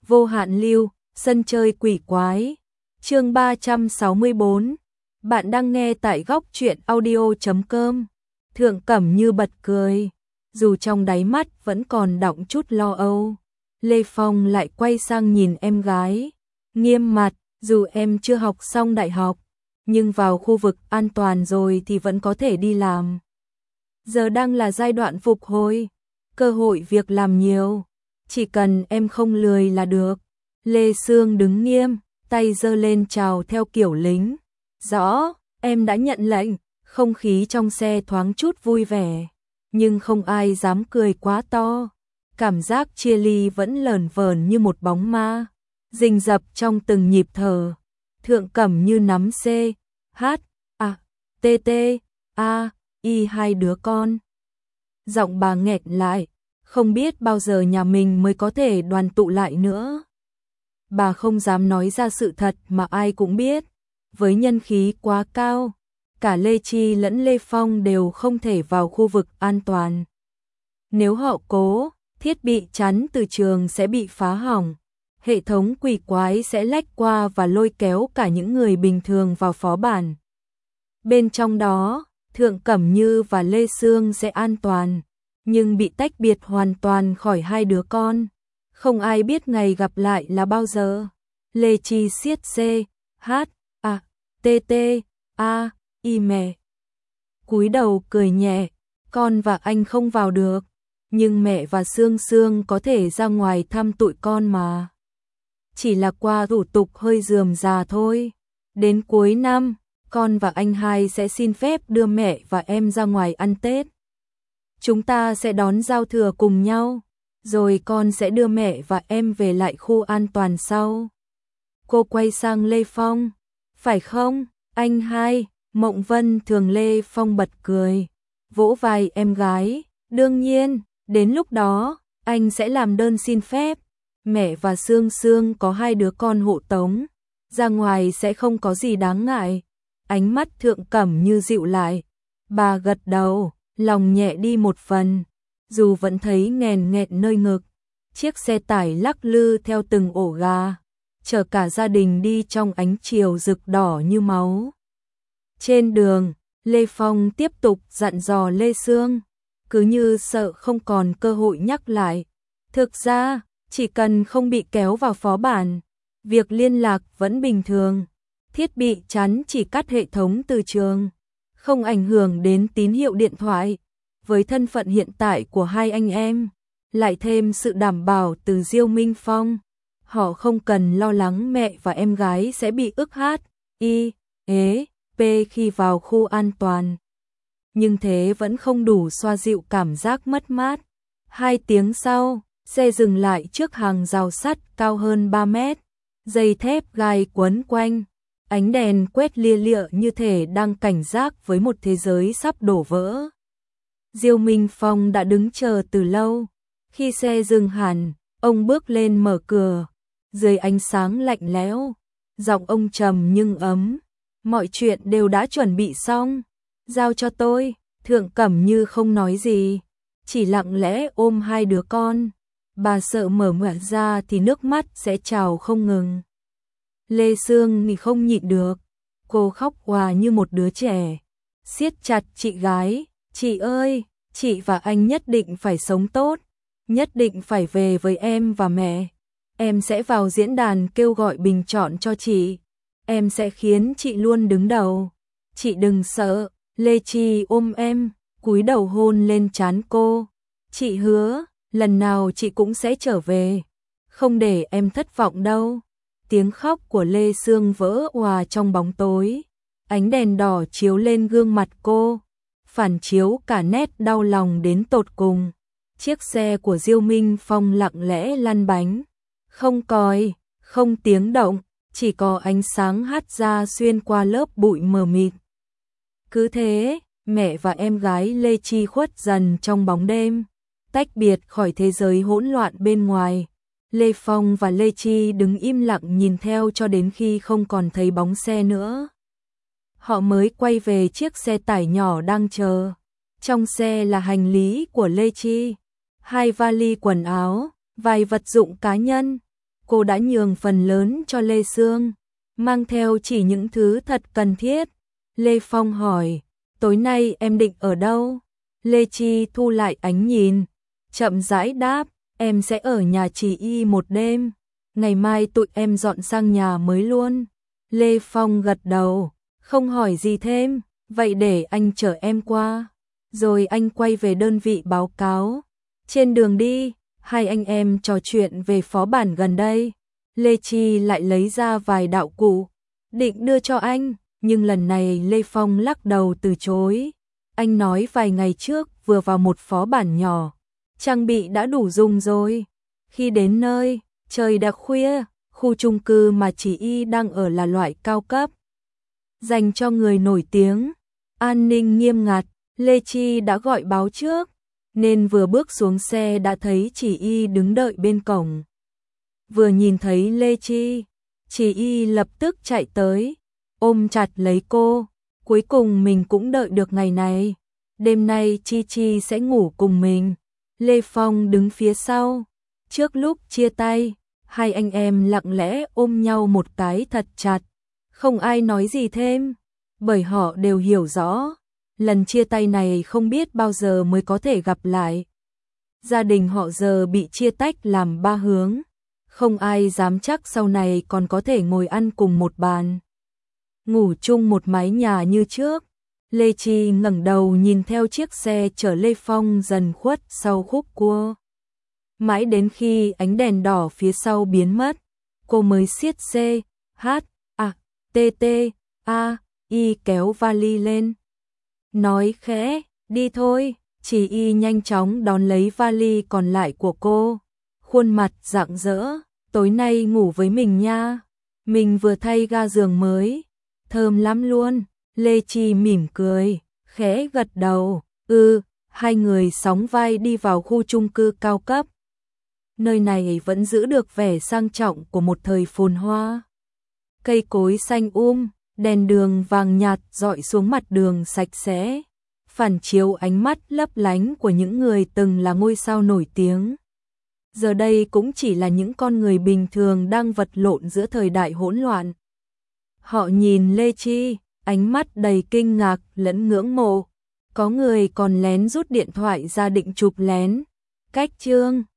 Vô hạn lưu, sân chơi quỷ quái. Chương 364. Bạn đang nghe tại góc truyện audio.com. Thượng Cẩm Như bật cười, dù trong đáy mắt vẫn còn đọng chút lo âu. Lê Phong lại quay sang nhìn em gái, nghiêm mặt, dù em chưa học xong đại học, nhưng vào khu vực an toàn rồi thì vẫn có thể đi làm. Giờ đang là giai đoạn phục hồi, cơ hội việc làm nhiều, chỉ cần em không lười là được. Lê Sương đứng nghiêm, tay giơ lên chào theo kiểu lính. Rõ, em đã nhận lệnh. Không khí trong xe thoáng chút vui vẻ, nhưng không ai dám cười quá to. Cảm giác chia ly vẫn lởn vởn như một bóng ma, rình rập trong từng nhịp thở. Thượng Cẩm Như nắm C, H, A, T, T, A, I hai đứa con. Giọng bà nghẹn lại, không biết bao giờ nhà mình mới có thể đoàn tụ lại nữa. Bà không dám nói ra sự thật mà ai cũng biết, với nhân khí quá cao, cả Lê Chi lẫn Lê Phong đều không thể vào khu vực an toàn. Nếu họ cố, thiết bị chắn từ trường sẽ bị phá hỏng, hệ thống quỷ quái sẽ lách qua và lôi kéo cả những người bình thường vào phó bản. Bên trong đó, Thượng Cẩm Như và Lê Sương sẽ an toàn, nhưng bị tách biệt hoàn toàn khỏi hai đứa con. Không ai biết ngày gặp lại là bao giờ. Lê Chi siết C, H, A, T, T, A, I mẹ. Cúi đầu cười nhẹ, con và anh không vào được, nhưng mẹ và Sương Sương có thể ra ngoài thăm tụi con mà. Chỉ là qua thủ tục hơi rườm rà thôi. Đến cuối năm, con và anh hai sẽ xin phép đưa mẹ và em ra ngoài ăn Tết. Chúng ta sẽ đón giao thừa cùng nhau, rồi con sẽ đưa mẹ và em về lại khu an toàn sau. Cô quay sang Lê Phong, phải không, anh hai? Mộng Vân Thường. Lê Phong bật cười, vỗ vai em gái, đương nhiên, đến lúc đó, anh sẽ làm đơn xin phép. Mẹ và Sương Sương có hai đứa con hộ tống, ra ngoài sẽ không có gì đáng ngại. Ánh mắt Thượng Cẩm Như dịu lại, bà gật đầu, lòng nhẹ đi một phần, dù vẫn thấy nghèn nghẹn nơi ngực. Chiếc xe tải lắc lư theo từng ổ gà, chở cả gia đình đi trong ánh chiều rực đỏ như máu. Trên đường, Lê Phong tiếp tục dặn dò Lê Sương, cứ như sợ không còn cơ hội nhắc lại. Thực ra, chỉ cần không bị kéo vào phó bản, việc liên lạc vẫn bình thường. Thiết bị chắn chỉ cắt hệ thống từ trường, không ảnh hưởng đến tín hiệu điện thoại. Với thân phận hiện tại của hai anh em, lại thêm sự đảm bảo từ Diêu Minh Phong, họ không cần lo lắng mẹ và em gái sẽ bị ức hát, y, ế, p khi vào khu an toàn. Nhưng thế vẫn không đủ xoa dịu cảm giác mất mát. 2 tiếng sau, xe dừng lại trước hàng rào sắt cao hơn 3 mét, dây thép gai quấn quanh, ánh đèn quét lia lịa như thể đang cảnh giác với một thế giới sắp đổ vỡ. Diêu Minh Phong đã đứng chờ từ lâu. Khi xe dừng hẳn, ông bước lên mở cửa, dưới ánh sáng lạnh lẽo, giọng ông trầm nhưng ấm. Mọi chuyện đều đã chuẩn bị xong, giao cho tôi. Thượng Cẩm Như không nói gì, chỉ lặng lẽ ôm hai đứa con. Bà sợ mở miệng ra thì nước mắt sẽ trào không ngừng. Lê Sương thì không nhịn được, cô khóc òa như một đứa trẻ, siết chặt chị gái. Chị ơi, chị và anh nhất định phải sống tốt, nhất định phải về với em và mẹ. Em sẽ vào diễn đàn kêu gọi bình chọn cho chị. Em sẽ khiến chị luôn đứng đầu. Chị đừng sợ. Lê Chi ôm em, cúi đầu hôn lên trán cô. Chị hứa, lần nào chị cũng sẽ trở về, không để em thất vọng đâu. Tiếng khóc của Lê Sương vỡ òa trong bóng tối. Ánh đèn đỏ chiếu lên gương mặt cô, phản chiếu cả nét đau lòng đến tột cùng. Chiếc xe của Diêu Minh Phong lặng lẽ lăn bánh, không còi, không tiếng động, chỉ có ánh sáng hắt ra xuyên qua lớp bụi mờ mịt. Cứ thế, mẹ và em gái Lê Chi khuất dần trong bóng đêm, tách biệt khỏi thế giới hỗn loạn bên ngoài. Lê Phong và Lê Chi đứng im lặng nhìn theo cho đến khi không còn thấy bóng xe nữa. Họ mới quay về chiếc xe tải nhỏ đang chờ. Trong xe là hành lý của Lê Chi, 2 vali quần áo, vài vật dụng cá nhân. cô đã nhường phần lớn cho Lê Sương, mang theo chỉ những thứ thật cần thiết. Lê Phong hỏi, tối nay em định ở đâu? Lê Chi thu lại ánh nhìn, chậm rãi đáp, em sẽ ở nhà chị Y một đêm, ngày mai tụi em dọn sang nhà mới luôn. Lê Phong gật đầu, không hỏi gì thêm, vậy để anh chở em qua. Rồi anh quay về đơn vị báo cáo. Trên đường đi, hai anh em trò chuyện về phó bản gần đây. Lê Chi lại lấy ra vài đạo cụ, định đưa cho anh, nhưng lần này Lê Phong lắc đầu từ chối. Anh nói vài ngày trước vừa vào một phó bản nhỏ, trang bị đã đủ dùng rồi. Khi đến nơi, trời đã khuya, khu chung cư mà chị Y đang ở là loại cao cấp, dành cho người nổi tiếng, an ninh nghiêm ngặt. Lê Chi đã gọi báo trước, nên vừa bước xuống xe đã thấy chị Y đứng đợi bên cổng. Vừa nhìn thấy Lê Chi, chị Y lập tức chạy tới, ôm chặt lấy cô. Cuối cùng mình cũng đợi được ngày này. Đêm nay Chi Chi sẽ ngủ cùng mình. Lê Phong đứng phía sau. Trước lúc chia tay, hai anh em lặng lẽ ôm nhau một cái thật chặt. Không ai nói gì thêm, bởi họ đều hiểu rõ, lần chia tay này không biết bao giờ mới có thể gặp lại. Gia đình họ giờ bị chia tách làm ba hướng, không ai dám chắc sau này còn có thể ngồi ăn cùng một bàn, ngủ chung một mái nhà như trước. Lê Chi ngẩng đầu nhìn theo chiếc xe chở Lê Phong dần khuất sau khúc cua. Mãi đến khi ánh đèn đỏ phía sau biến mất, cô mới siết C, H, A, T, T, A, Y kéo vali lên. Nói khẽ, đi thôi, chị Y nhanh chóng đón lấy vali còn lại của cô. Khuôn mặt rạng rỡ, tối nay ngủ với mình nha. Mình vừa thay ga giường mới, thơm lắm luôn. Lê Chi mỉm cười, khẽ gật đầu, hai người sóng vai đi vào khu chung cư cao cấp. Nơi này vẫn giữ được vẻ sang trọng của một thời phồn hoa. Cây cối xanh đèn đường vàng nhạt rọi xuống mặt đường sạch sẽ, phản chiếu ánh mắt lấp lánh của những người từng là ngôi sao nổi tiếng. Giờ đây cũng chỉ là những con người bình thường đang vật lộn giữa thời đại hỗn loạn. Họ nhìn Lê Chi, ánh mắt đầy kinh ngạc lẫn ngưỡng mộ. Có người còn lén rút điện thoại ra định chụp lén. Cách chương